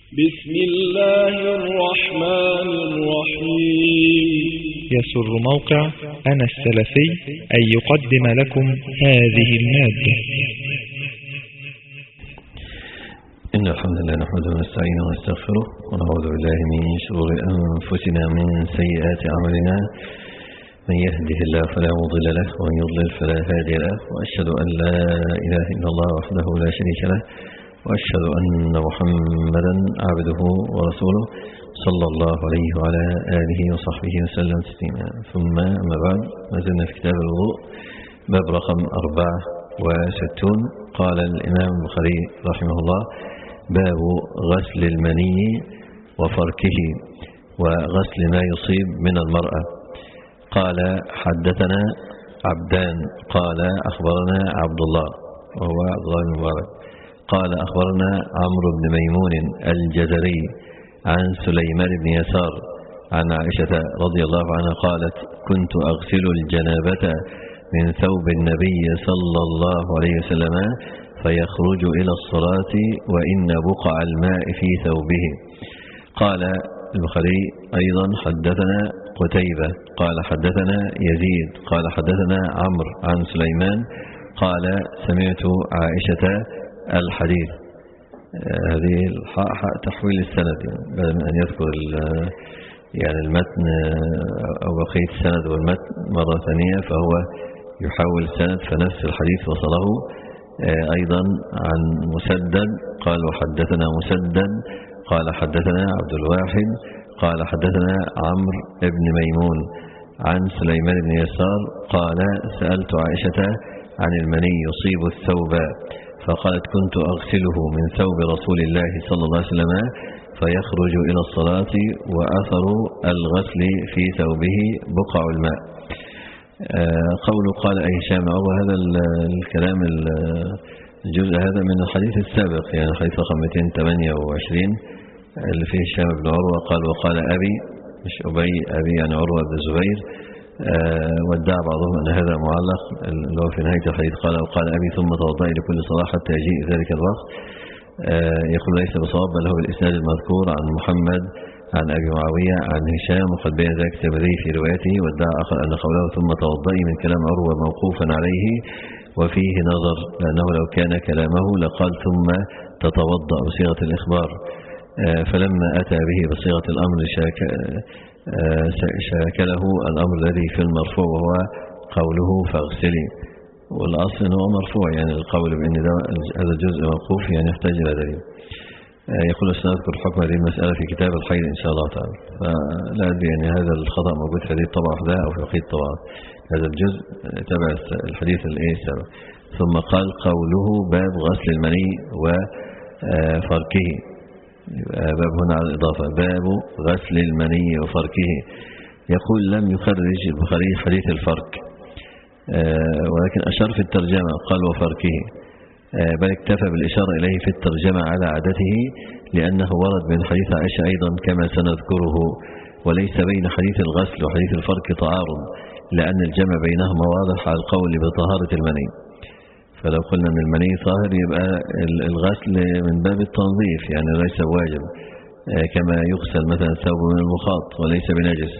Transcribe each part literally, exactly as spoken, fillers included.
بسم الله الرحمن الرحيم. يسر موقع أنا السلفي أن يقدم لكم هذه المادة. إن الحمد لله نحمده ونستعينه ونستغفره ونعوذ بالله من شرور أنفسنا من سيئات أعمالنا، من يهده الله فلا مضل له ومن يضلل فلا هادي له، وأشهد أن لا إله إلا الله وحده لا شريك له، وأشهد أن محمدا عبده ورسوله صلى الله عليه وعلى آله وصحبه وسلم تسليما. ثم أما بعد، ما زلنا في كتاب الوضوء، باب رقم أربعة وستون. قال الإمام البخاري رحمه الله: باب غسل المني وفركه وغسل ما يصيب من المرأة. قال: حدثنا عبدان قال أخبرنا عبد الله وهو عبد الله بن مبارك قال أخبرنا عمرو بن ميمون الجزري عن سليمان بن يسار عن عائشة رضي الله عنها قالت: كنت أغسل الجنابة من ثوب النبي صلى الله عليه وسلم فيخرج إلى الصلاة وإن بقع الماء في ثوبه. قال البخاري أيضا: حدثنا قتيبة قال حدثنا يزيد قال حدثنا عمرو عن سليمان قال: سمعت عائشة الحديث. هذه الحاء تحويل السند، بدل من أن يذكر يعني المتن أو بقية السند والمتن مرة ثانية فهو يحول السند، فنفس الحديث وصله. أيضا عن مسدد قال: وحدثنا مسدد قال حدثنا عبد الواحد قال حدثنا عمرو بن ميمون عن سليمان بن يسار قال: سألت عائشة عن المني يصيب الثوب فقالت: كنت أغسله من ثوب رسول الله صلى الله عليه وسلم فيخرج إلى الصلاة وأثر الغسل في ثوبه بقع الماء. قوله قال أي هشام عروة، هذا الكلام الجزء هذا من الحديث السابق، يعني الحديث رقم مئتين وثمانية وعشرين اللي فيه هشام بن عروة قال: وقال أبي، مش أبي، أبي يعني عروة بن الزبير. وادعى بعضهم أن هذا معلق، اللي هو في نهاية الحديث قال: وقال أبي ثم توضئي لكل صلاة حتى يجيء ذلك الوقت. يقول: ليس بصواب، بل هو الإسناد المذكور عن محمد عن أبي معاوية عن هشام، وقد بين ذلك الترمذي في روايته. وادعى آخر أن قوله ثم توضئي من كلام عروة موقوفا عليه وفيه نظر، لأنه لو كان كلامه لقال ثم تتوضأ بصيغة الإخبار، فلما أتى به بصيغة الأمر شاك شاكله الأمر الذي في المرفوع وهو قوله فاغسلي، والأصل أنه مرفوع، يعني القول بأن هذا الجزء موقوف يعني يحتاج إلى دليل. يقول: سنذكر حكم هذه المسألة في كتاب الحيض إن شاء الله تعالى. فلا أدري يعني هذا الخطأ موجود في هذه الطبعة وحدها أو في بقية الطبعات. هذا الجزء تبع الحديث الإيه السابق. ثم قال: قوله باب غسل المني وفركه. باب هنا على الإضافة، باب غسل المني وفركه. يقول: لم يخرج البخاري حديث الفرك، ولكن أشار في الترجمة قال: وفركه، بل اكتفى بالإشارة إليه في الترجمة على عادته، لأنه ورد من حديث عائشة أيضا كما سنذكره. وليس بين حديث الغسل وحديث الفرك تعارض، لأن الجمع بينهما واضح على القول بطهارة المني. فلو قلنا أن المني طاهر يبقى الغسل من باب التنظيف، يعني ليس واجب، كما يغسل مثلا ثوب من المخاط وليس بنجس.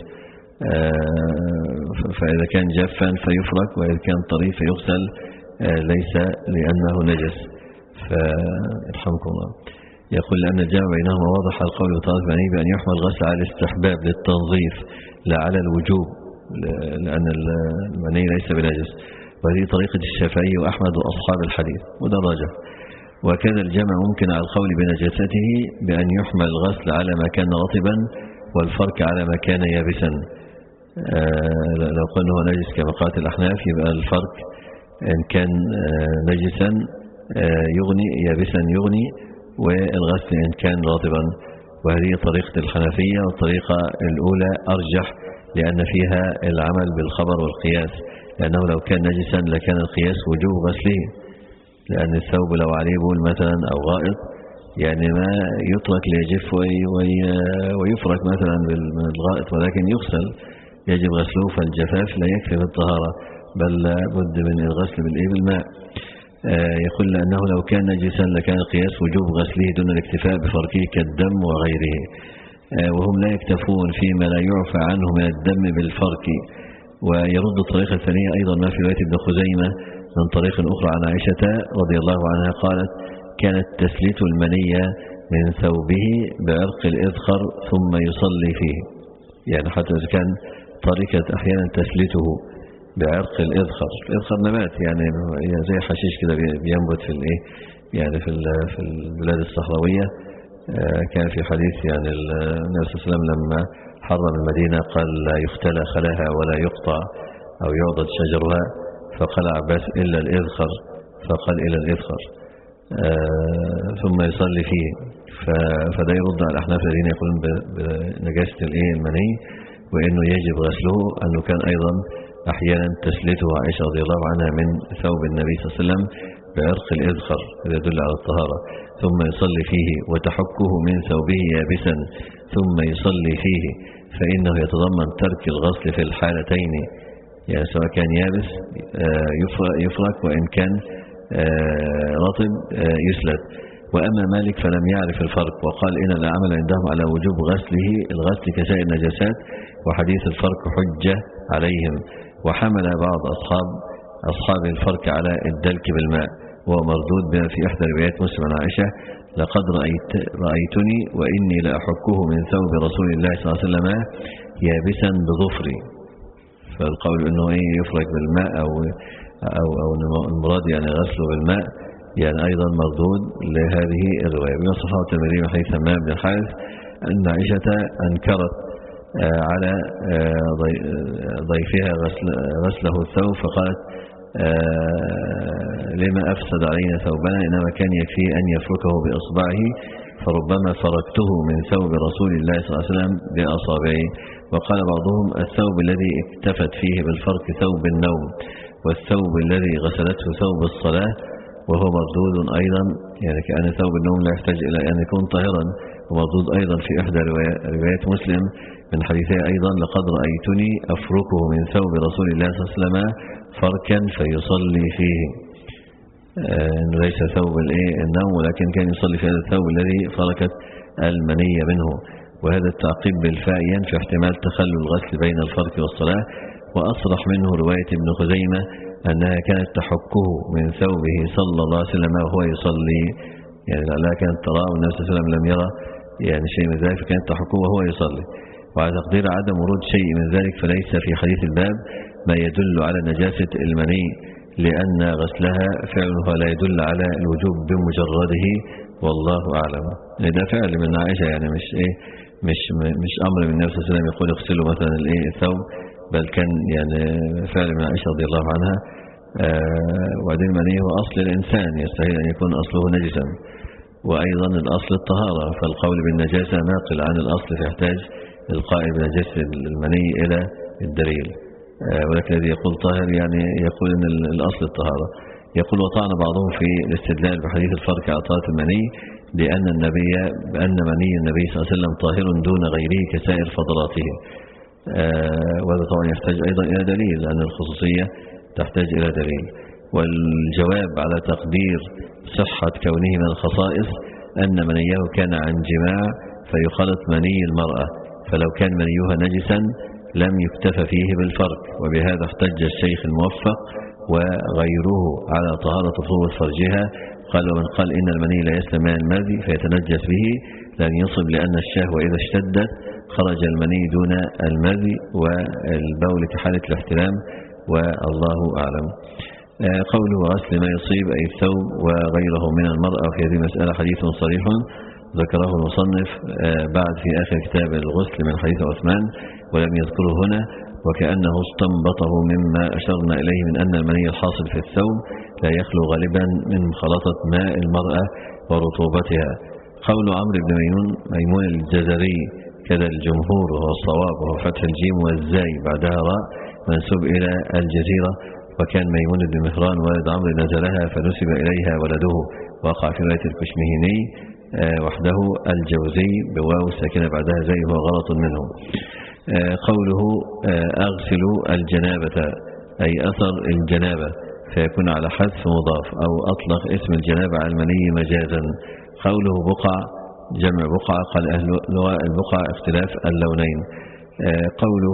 فإذا كان جافا فيفرك، وإذا كان طري فيغسل ليس لأنه نجس. فارحمكم الله. يقول: لأن الجمع بينهما واضح على القول بطهارة المني بأن يحمل الغسل على الاستحباب للتنظيف لا على الوجوب، لأن المني ليس بنجس. وهذه طريقة الشافعي وأحمد وأصحاب الحديث مدرجة. وكذا الجمع ممكن على القول بنجاسته بأن يحمل الغسل على ما كان رطبا والفرك على ما كان يابسا. آه لو قلنا هو نجس كما قالت الأحناف يبقى الفرك إن كان آه نجسا آه يغني، يابسا يغني، والغسل إن كان رطبا. وهذه طريقة الحنفية، والطريقة الأولى أرجح لأن فيها العمل بالخبر والقياس، لأنه لو كان نجسا لكان القياس وجوب غسله، لأن الثوب لو عليه بول مثلا أو غائط يعني ما يترك ليجف ويفرك مثلا من الغائط، ولكن يغسل، يجب غسله. فالجفاف لا يكفي في الطهارة، بل لا بد من الغسل بالماء. يقول أنه لو كان نجسا لكان القياس وجوب غسله دون الاكتفاء بفرقه كالدم وغيره، وهم لا يكتفون فيما لا يعفى عنه من الدم بالفرق. ويرد الطريقة الثانية أيضا ما في رواية ابن خزيمة من طريق أخرى عن عائشة رضي الله عنها قالت كانت تسليت المنية من ثوبه بعرق الإذخر ثم يصلي فيه، يعني حتى إذا كان طريقة أحيانا تسليته بعرق الإذخر. الإذخر نبات يعني زي حشيش كده بينبت في الإيه يعني في في البلاد الصحراوية. كان في حديث يعني النبي صلى الله عليه وسلم لما حرم المدينة قال لا يختلى خلاها ولا يقطع أو يعضد شجرها، فقال عباس إلا الإذخر، فقال إلى الإذخر ثم يصلي فيه. فده يرد على الأحناف الذين يقولون بنجاسة الإيه المني وإنه يجب غسله، أنه كان أيضا أحيانا تسليته عائشة رضي الله عنها من ثوب النبي صلى الله عليه وسلم بعرق الإذخر، هذا يدل على الطهارة، ثم يصلي فيه وتحكه من ثوبه يابسا ثم يصلي فيه، فإنه يتضمن ترك الغسل في الحالتين، يعني سواء كان يابس يفرك وإن كان رطب يسلت. وأما مالك فلم يعرف الفرق وقال إن العمل عندهم على وجوب غسله الغسل كسائر النجاسات، وحديث الفرق حجة عليهم. وحمل بعض أصحاب أصحاب الفرق على الدلك بالماء، وهو مردود بما في إحدى روايات مسلم عن عائشة لقد رأيت رأيتني وإني لأحكه من ثوب رسول الله صلى الله عليه وسلم يابسا بظفري. فالقول إنه إيه يفرق بالماء أو أو أو المراد يعني غسله بالماء يعني أيضا مردود لهذه الرواية. من صحابة الترمذي من حديث همام بن الحارث أن عائشة أنكرت على ضيفها غسل غسله الثوب، فقالت لما أفسد علينا ثوبنا، إنما كان يكفي أن يفركه بإصبعه، فربما فركته من ثوب رسول الله صلى الله عليه وسلم بأصابعه. وقال بعضهم الثوب الذي اكتفت فيه بالفرك ثوب النوم، والثوب الذي غسلته ثوب الصلاة، وهو مردود أيضا، يعني كأن ثوب النوم لا يحتاج إلى أن يكون طاهرا، ومردود أيضا في إحدى روايات مسلم من حديثها أيضا لقد رأيتني أفركه من ثوب رسول الله صلى الله عليه وسلم فركا فيصلي فيه، إنه ليس ثوب النوم ولكن كان يصلي في هذا الثوب الذي فركت المني منه. وهذا التعقيب بالفاء ينفي احتمال تخلل الغسل بين الفرك والصلاة. وأصرح منه رواية ابن خزيمة أنها كانت تحكه من ثوبه صلى الله عليه وسلم وهو يصلي، يعني لا كانت تراه والنبي صلى الله عليه وسلم لم يرى يعني شيء من ذلك، فكانت تحكه وهو يصلي. وعلى تقدير عدم ورود شيء من ذلك فليس في حديث الباب ما يدل على نجاسة المني، لأن غسلها فعله لا يدل على الوجوب بمجرده، والله أعلم. ده فعل من عائشة، يعني مش إيه مش مش أمر من النبي صلى الله عليه وسلم يقول اغسلوا مثلا الإيه الثوب، بل كان يعني فعل من عائشة رضي الله عنها. آه وبعدين المني هو أصل الإنسان، يستحيل أن يكون أصله نجسا، وأيضا الأصل الطهارة، فالقول بالنجاسة ناقل عن الأصل، فيحتاج القائل بنجاسة المني إلى الدليل. آه ولكن الذي يقول طاهر يعني يقول أن الأصل الطهارة. يقول وطعن بعضهم في الاستدلال بحديث الفرق على طهارة المني لأن النبي بأن مني النبي صلى الله عليه وسلم طاهر دون غيره كسائر فضلاته. آه وهذا طبعا يحتاج أيضا إلى دليل، لأن الخصوصية تحتاج إلى دليل. والجواب على تقدير صحة كونه من الخصائص أن منيه كان عن جماع فيخلط مني المرأة، فلو كان منيها نجسا لم يكتفى فيه بالفرق. وبهذا احتج الشيخ الموفق وغيره على طهارة فرض فرجها. قال ومن قال إن المني لا يسلم من المذي فيتنجس به لن يصب، لأن الشهوة إذا اشتدت خرج المني دون المذي والبول كحالة الاحتلام، والله أعلم. قوله غسل ما يصيب أي الثوب وغيره من المرأة، في هذه المسألة حديث صريح ذكره المصنف بعد في آخر كتاب الغسل من حديث عثمان ولم يذكره هنا، وكأنه استنبطه مما أشرنا إليه من أن المني الحاصل في الثوب لا يخلو غالبا من مخالطة ماء المرأة ورطوبتها. قول عمرو بن ميمون ميمون الجزري كذا الجمهور وهو الصواب، وهو فتح الجيم والزاي بعدها راء منسوب إلى الجزيرة، وكان ميمون بن مهران والد عمرو نزلها فنسب إليها ولده، وقع في رواية الكشمهيني وحده الجوزي بواو ساكنة بعدها زي، وهو غلط منه. قوله أغسل الجنابة أي أثر الجنابة، فيكون على حذف مضاف، أو أطلق اسم الجنابة على المني مجازا. قوله بقع جمع بقعة، قال أهل لغة البقع اختلاف اللونين. قوله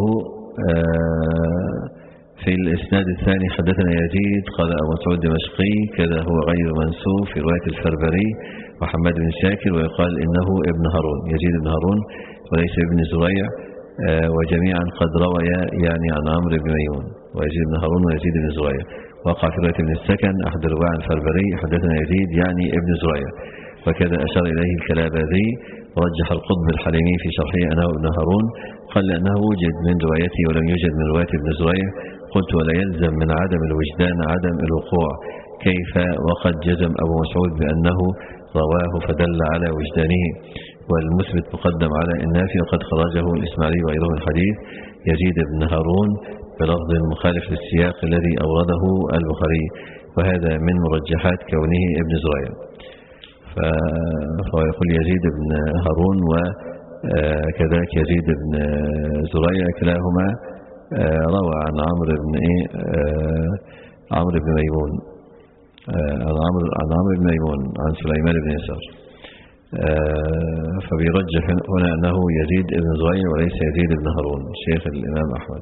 في الإسناد الثاني حدثنا يزيد قال أبو مسعود دمشقي كذا هو غير منسوب في رواية الفربري وحماد بن شاكر، ويقال إنه ابن هارون، يزيد بن هارون وليس ابن زريع، وجميعا قد رويا يعني عن عمرو بن ميمون، ويزيد بن هارون ويزيد بن زريع. وقع في رواية ابن السكن أحد الرواة عن الفربري حدثنا يزيد يعني ابن زريع، وكذا أشار إليه الكلاباذي ورجح القطب الحليمي في شرحه أنه ابن هارون، قال لأنه وجد من روايته ولم يوجد من رواية ابن زريع. قلت ولا يلزم من عدم الوجدان عدم الوقوع، كيف وقد جزم أبو مسعود بأنه رواه فدل على وجدانه، والمثبت مقدم على النافي، وقد خرجه الإسماعيلي وغيره من حديث يزيد بن هارون بلفظ مخالف للسياق الذي أورده البخاري، وهذا من مرجحات كونه ابن زريع. فهو يقول يزيد بن هارون وكذلك يزيد بن زريع كلاهما روى عن عمرو بن ايه عمرو بن ميمون عن عمرو عن عمرو بن ميمون عن سليمان بن يسار، فبيرجح هنا أنه يزيد بن زريع وليس يزيد بن هارون شيخ الإمام أحمد.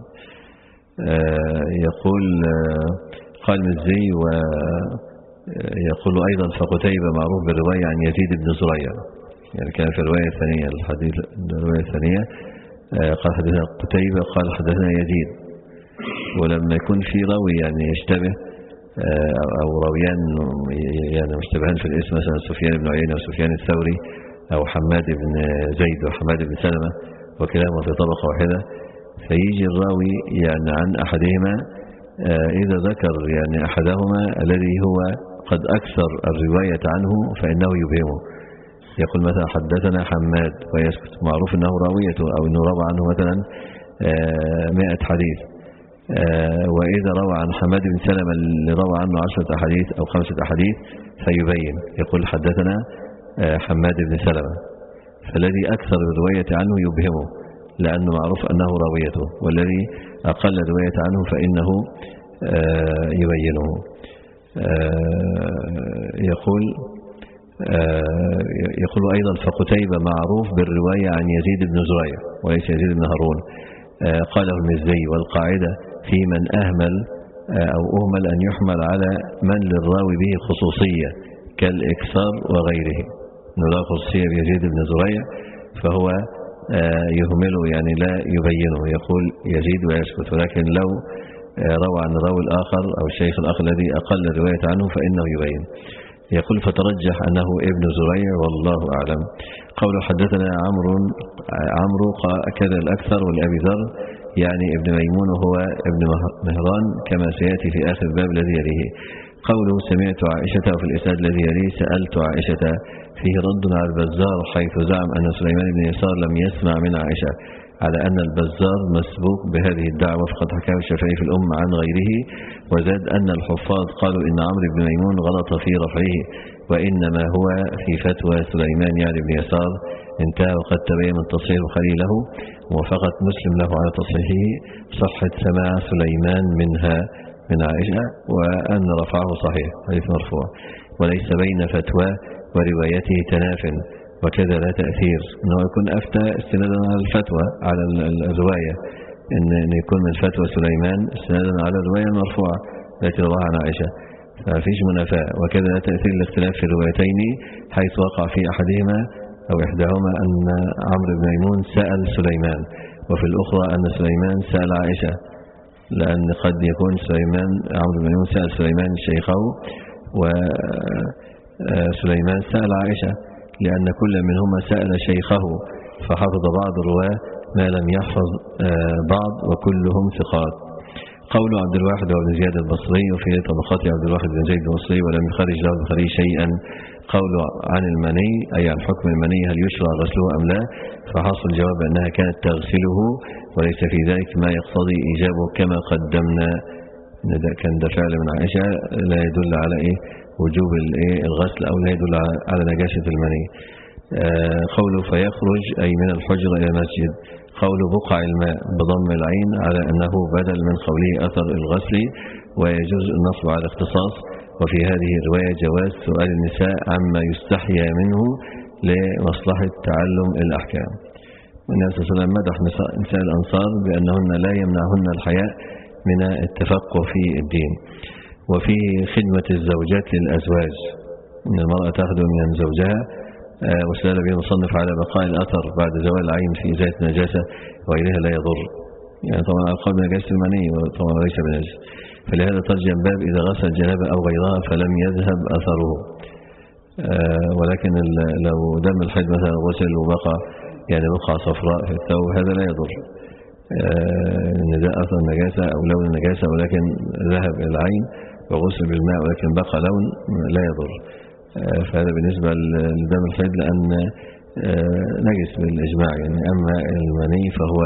يقول قال مزي ويقول أيضا فقتيبة معروف بالرواية عن يزيد بن زريع، يعني كان في الرواية الثانية الحديث الرواية الثانية قال حدثنا قتيبة قال حدثنا يزيد، ولما يكون في راوي يعني يشتبه أو راويان يعني مشتبهان في الاسم، مثلا سفيان بن عيينة وسفيان الثوري أو حماد بن زيد وحماد بن سلمة وكلاهما في طبقة واحدة، فيجي الراوي يعني عن أحدهما إذا ذكر يعني أحدهما الذي هو قد أكثر الرواية عنه فإنه يبهمه، يقول مثلا حدثنا حماد ويسكت، معروف أنه راويته أو أنه روى عنه مثلا مئة حديث، وإذا روى عن حماد بن سلمة اللي روى عنه عشرة أحاديث أو خمسة أحاديث فيبين، يقول حدثنا حماد بن سلمة، فالذي أكثر الرواية عنه يبهمه لأنه معروف أنه راويته، والذي أقل الرواية عنه فإنه يبينه. يقول يقول أيضا فقتيبة معروف بالرواية عن يزيد بن زريع وليس يزيد بن هارون، قاله المزي، والقاعدة في من أهمل أو أهمل أن يحمل على من للراوي به خصوصية كالإكثار وغيره، أنه لا خصوصية بيزيد بن زريع فهو يهمله يعني لا يبينه، يقول يزيد ويسكت، ولكن لو روى عن الراوي الآخر أو الشيخ الآخر الذي أقل الرواية عنه فإنه يبين. يقول فترجح أنه ابن زريع والله أعلم. قوله حدثنا عمرو عمرو كذا الأكثر والأبي ذر يعني ابن ميمون وهو ابن مهران كما سيأتي في آخر الباب الذي يليه. قوله سمعت عائشة وفي الإسناد الذي يليه سألت عائشة فيه رد على البزار حيث زعم أن سليمان بن يسار لم يسمع من عائشة، على أن البزار مسبوق بهذه الدعوة، فقد حكاه الشافعي في الأم عن غيره، وزاد أن الحفاظ قالوا إن عمرو بن ميمون غلط في رفعه وإنما هو في فتوى سليمان يعني بن يسار، انتهى وقد تبين من تصحيح البخاري له ووافقت مسلم له على تصحيحه صحة سماع سليمان منها من عائشة وأن رفعه صحيح حديث مرفوع، وليس بين فتوى وروايته تناف، وكذا لا تأثير أنه يكون أفتى استنادا على الفتوى على الرواية، أن يكون من فتوى سليمان استنادا على الرواية المرفوعة التي رواها عن عائشة، ففيش منافاة. وكذا لا تأثير الاختلاف في الروايتين حيث وقع في أحدهما أو إحداهما أن عمرو بن ميمون سأل سليمان، وفي الأخرى أن سليمان سأل عائشة، لأن قد يكون سليمان عمرو بن ميمون سأل سليمان شيخه وسليمان سأل عائشة، لأن كل منهما سأل شيخه فحفظ بعض الرواة ما لم يحفظ بعض وكلهم ثقات. قول عبد الواحد وابن زياد البصري وفي طبقات عبد الواحد بن زيد البصري ولم يخرج له البخاري شيئا. قول عن المني أي عن حكم المني هل يشرع غسله أم لا، فحصل الجواب أنها كانت تغسله وليس في ذلك ما يقتضي إيجابه كما قدمنا، كان ده فعل من عائشة لا يدل على إيه وجوب الغسل أو لا يدل على نجاسة المني. قوله فيخرج أي من الحجر إلى المسجد. قول بقع الماء بضم العين على أنه بدل من قوله أثر الغسل، ويجوز النصب على الاختصاص. وفي هذه الرواية جواز سؤال النساء عما يستحيا منه لمصلحة تعلم الأحكام. النبي صلى الله عليه وسلم مدح نساء الأنصار بأنهن لا يمنعهن الحياء من التفقه في الدين. وفي خدمة الزوجات للأزواج، إن المرأة تخدم من زوجها، واستدل به المصنف على بقاء الأثر بعد زوال العين في إزالة النجاسة وغيرها لا يضر. يعني طبعا القول بنجاسة المني وطبعا ليس بنجس، فلهذا ترجم باب إذا غسل الجنابة أو غيرها فلم يذهب أثره. ولكن لو دم الحيض مثلا غسل وبقى يعني بقعة صفراء في الثوب هذا لا يضر، ان ده أثر النجاسة أو لون النجاسة، ولكن ذهب العين وغسل بالماء ولكن بقى لون لا يضر. فهذا بالنسبة لدم الحيض لأن نجس بالإجماع يعني. أما المني فهو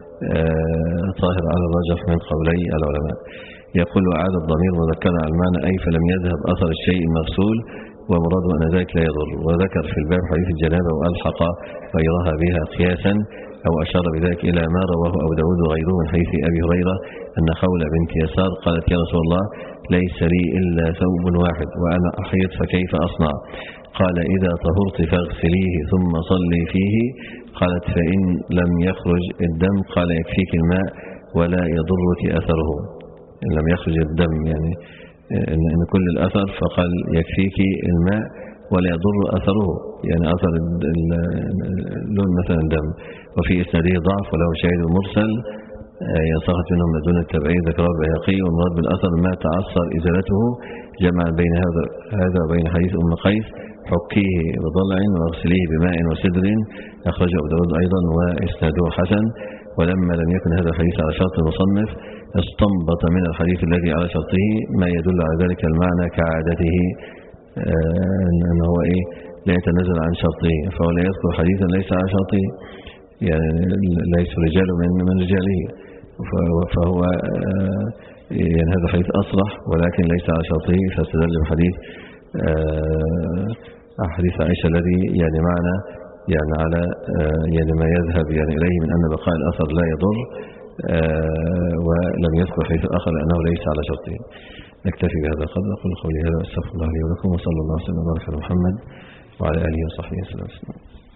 طاهر على الرجح من قولي العلماء. يقول وعاد الضمير مذكرا على المعنى أي فلم يذهب أثر الشيء المغسول، ومراده أن ذلك لا يضر. وذكر في الباب حديث الجنابة وألحق غيرها بها قياسا، أو أشار بذلك إلى ما رواه أبو داود وغيره من حديث أبي هريرة أن خولة بنت يسار قالت يا رسول الله ليس لي إلا ثوب واحد وأنا أحيض فكيف أصنع؟ قال إذا طهرت فاغسليه ثم صلي فيه. قالت فإن لم يخرج الدم قال يكفيك الماء ولا يضرك أثره. إن لم يخرج الدم يعني إن كل الأثر فقال يكفيك الماء ولا يضر أثره، يعني أثر اللون مثلا دم. وفي إسناده ضعف وله شاهد مرسل يسقط منهم دون التبعيد ذكره البيهقي. والمراد بالأثر ما تعصر إزالته جمعا بين هذا هذا وبين حديث أم قيس حكيه بضلع واغسليه بماء وسدر أخرجه أبو داود أيضا وإسناده حسن. ولما لم يكن هذا الحديث على شرط المصنف استنبط من الحديث الذي على شرطه ما يدل على ذلك المعنى كعادته أن هو إيه لا يتنزل عن شرطه، فهو لا يذكر حديثا ليس على شرطه، يعني ليس رجال من من رجاله، فهو يعني هذا حديث أصرح ولكن ليس على شرطه، فاستدل بحديث حديث عائشة الذي يعني معنى يعني على يعني ما يذهب يعني إليه من أن بقاء الأثر لا يضر، ولم يذكر حديث آخر لأنه ليس على شرطه. نكتفي بهذا القدر. أقول قولي هذا واستغفر الله لي ولكم، وصلى الله وسلم وبارك على محمد وعلى آله وصحبه وسلم.